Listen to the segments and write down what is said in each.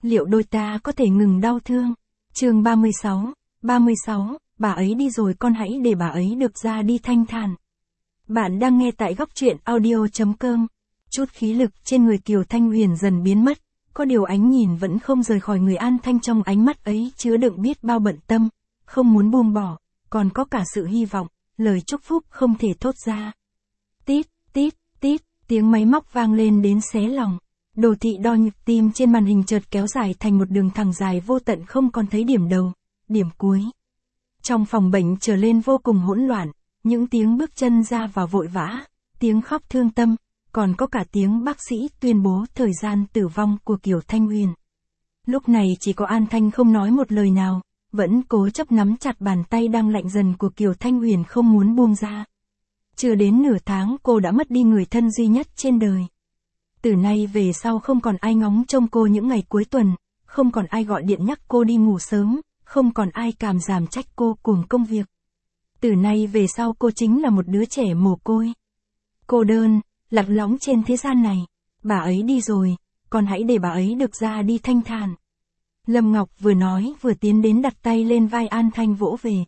liệu đôi ta có thể ngừng đau thương? Chương 36, bà ấy đi rồi con hãy để bà ấy được ra đi thanh thản. Bạn đang nghe tại góc truyện audio.com. Chút khí lực trên người Kiều Thanh Huyền dần biến mất, có điều ánh nhìn vẫn không rời khỏi người An Thanh, trong ánh mắt ấy chứa đựng biết bao bận tâm, không muốn buông bỏ, còn có cả sự hy vọng, lời chúc phúc không thể thốt ra. Tít, tít, tít, tiếng máy móc vang lên đến xé lòng. Đồ thị đo nhịp tim trên màn hình chợt kéo dài thành một đường thẳng dài vô tận, không còn thấy điểm đầu, điểm cuối. Trong phòng bệnh trở lên vô cùng hỗn loạn, những tiếng bước chân ra vào vội vã, tiếng khóc thương tâm, còn có cả tiếng bác sĩ tuyên bố thời gian tử vong của Kiều Thanh Huyền. Lúc này chỉ có An Thanh không nói một lời nào, vẫn cố chấp nắm chặt bàn tay đang lạnh dần của Kiều Thanh Huyền không muốn buông ra. Chưa đến nửa tháng cô đã mất đi người thân duy nhất trên đời. Từ nay về sau không còn ai ngóng trông cô những ngày cuối tuần, không còn ai gọi điện nhắc cô đi ngủ sớm, không còn ai càm ràm trách cô cuồng công việc. Từ nay về sau cô chính là một đứa trẻ mồ côi. Cô đơn, lạc lõng trên thế gian này. Bà ấy đi rồi, con hãy để bà ấy được ra đi thanh thản. Lâm Ngọc vừa nói vừa tiến đến đặt tay lên vai An Thanh vỗ về.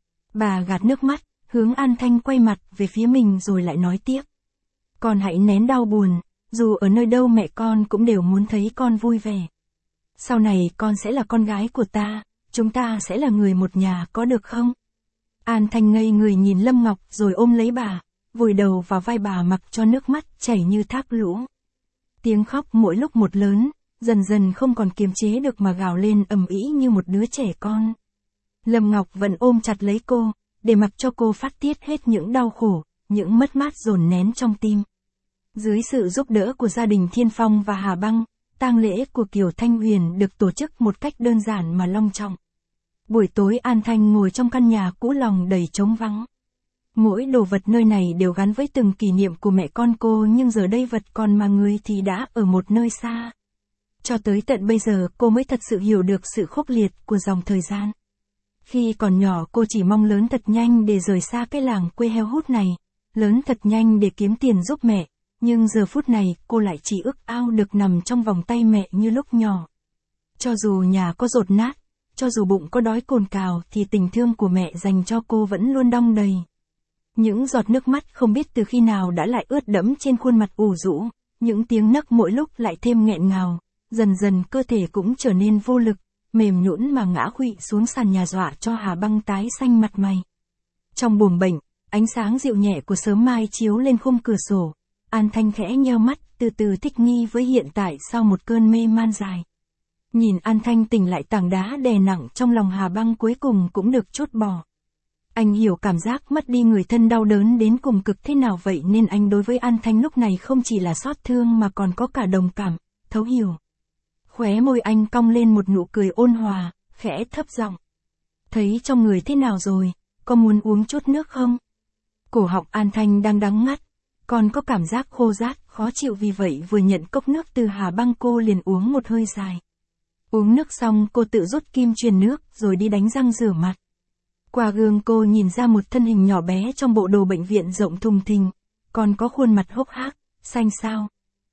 Bà gạt nước mắt, hướng An Thanh quay mặt về phía mình rồi lại nói tiếp. Con hãy nén đau buồn, dù ở nơi đâu mẹ con cũng đều muốn thấy con vui vẻ. Sau này con sẽ là con gái của ta, chúng ta sẽ là người một nhà, có được không? An Thanh ngây người nhìn Lâm Ngọc rồi ôm lấy bà, vùi đầu vào vai bà mặc cho nước mắt chảy như thác lũ. Tiếng khóc mỗi lúc một lớn, dần dần không còn kiềm chế được mà gào lên ầm ĩ như một đứa trẻ con. Lâm Ngọc vẫn ôm chặt lấy cô, để mặc cho cô phát tiết hết những đau khổ, những mất mát dồn nén trong tim. Dưới sự giúp đỡ của gia đình Thiên Phong và Hà Băng, tang lễ của Kiều Thanh Huyền được tổ chức một cách đơn giản mà long trọng. Buổi tối An Thanh ngồi trong căn nhà cũ lòng đầy trống vắng. Mỗi đồ vật nơi này đều gắn với từng kỷ niệm của mẹ con cô, nhưng giờ đây vật còn mà người thì đã ở một nơi xa. Cho tới tận bây giờ cô mới thật sự hiểu được sự khốc liệt của dòng thời gian. Khi còn nhỏ cô chỉ mong lớn thật nhanh để rời xa cái làng quê heo hút này, lớn thật nhanh để kiếm tiền giúp mẹ, nhưng giờ phút này cô lại chỉ ước ao được nằm trong vòng tay mẹ như lúc nhỏ. Cho dù nhà có dột nát, cho dù bụng có đói cồn cào thì tình thương của mẹ dành cho cô vẫn luôn đong đầy. Những giọt nước mắt không biết từ khi nào đã lại ướt đẫm trên khuôn mặt ủ rũ, những tiếng nấc mỗi lúc lại thêm nghẹn ngào, dần dần cơ thể cũng trở nên vô lực, mềm nhũn mà ngã khuỵu xuống sàn nhà, dọa cho Hà Băng tái xanh mặt mày. Trong buồng bệnh, ánh sáng dịu nhẹ của sớm mai chiếu lên khung cửa sổ, An Thanh khẽ nheo mắt, từ từ thích nghi với hiện tại sau một cơn mê man dài. Nhìn An Thanh tỉnh lại, tảng đá đè nặng trong lòng Hà Băng cuối cùng cũng được trút bỏ. Anh hiểu cảm giác mất đi người thân đau đớn đến cùng cực thế nào, vậy nên anh đối với An Thanh lúc này không chỉ là xót thương mà còn có cả đồng cảm, thấu hiểu. Khóe môi anh cong lên một nụ cười ôn hòa, khẽ thấp giọng. Thấy trong người thế nào rồi, có muốn uống chút nước không? Cổ họng An Thanh đang đắng ngắt, còn có cảm giác khô rát, khó chịu, vì vậy vừa nhận cốc nước từ Hà Băng cô liền uống một hơi dài. Uống nước xong cô tự rút kim truyền nước rồi đi đánh răng rửa mặt. Qua gương cô nhìn ra một thân hình nhỏ bé trong bộ đồ bệnh viện rộng thùng thình, còn có khuôn mặt hốc hác, xanh xao.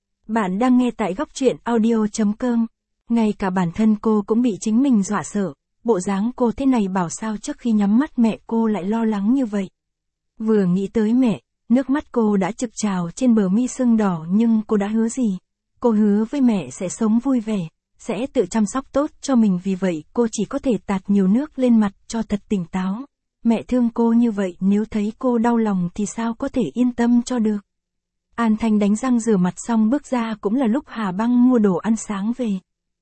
Bạn đang nghe tại góc truyện audio.com. Ngay cả bản thân cô cũng bị chính mình dọa sợ, bộ dáng cô thế này bảo sao trước khi nhắm mắt mẹ cô lại lo lắng như vậy. Vừa nghĩ tới mẹ, nước mắt cô đã trực trào trên bờ mi sưng đỏ, nhưng cô đã hứa gì? Cô hứa với mẹ sẽ sống vui vẻ, sẽ tự chăm sóc tốt cho mình, vì vậy cô chỉ có thể tạt nhiều nước lên mặt cho thật tỉnh táo. Mẹ thương cô như vậy, nếu thấy cô đau lòng thì sao có thể yên tâm cho được. An Thanh đánh răng rửa mặt xong bước ra cũng là lúc Hà Băng mua đồ ăn sáng về.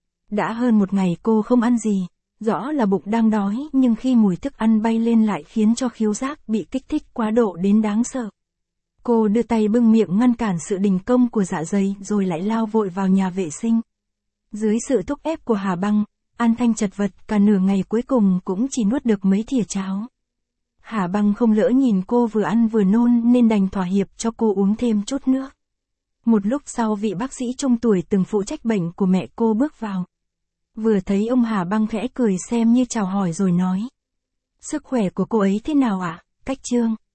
Đã hơn một ngày cô không ăn gì, rõ là bụng đang đói, nhưng khi mùi thức ăn bay lên lại khiến cho khứu giác bị kích thích quá độ đến đáng sợ. Cô đưa tay bưng miệng ngăn cản sự đình công của dạ dày rồi lại lao vội vào nhà vệ sinh. Dưới sự thúc ép của Hà Băng, An Thanh chật vật cả nửa ngày cuối cùng cũng chỉ nuốt được mấy thìa cháo. Hà Băng không lỡ nhìn cô vừa ăn vừa nôn nên đành thỏa hiệp cho cô uống thêm chút nước. Một lúc sau vị bác sĩ trung tuổi từng phụ trách bệnh của mẹ cô bước vào. Vừa thấy ông Hà Băng khẽ cười xem như chào hỏi rồi nói. Sức khỏe của cô ấy thế nào ạ, Cách Trương?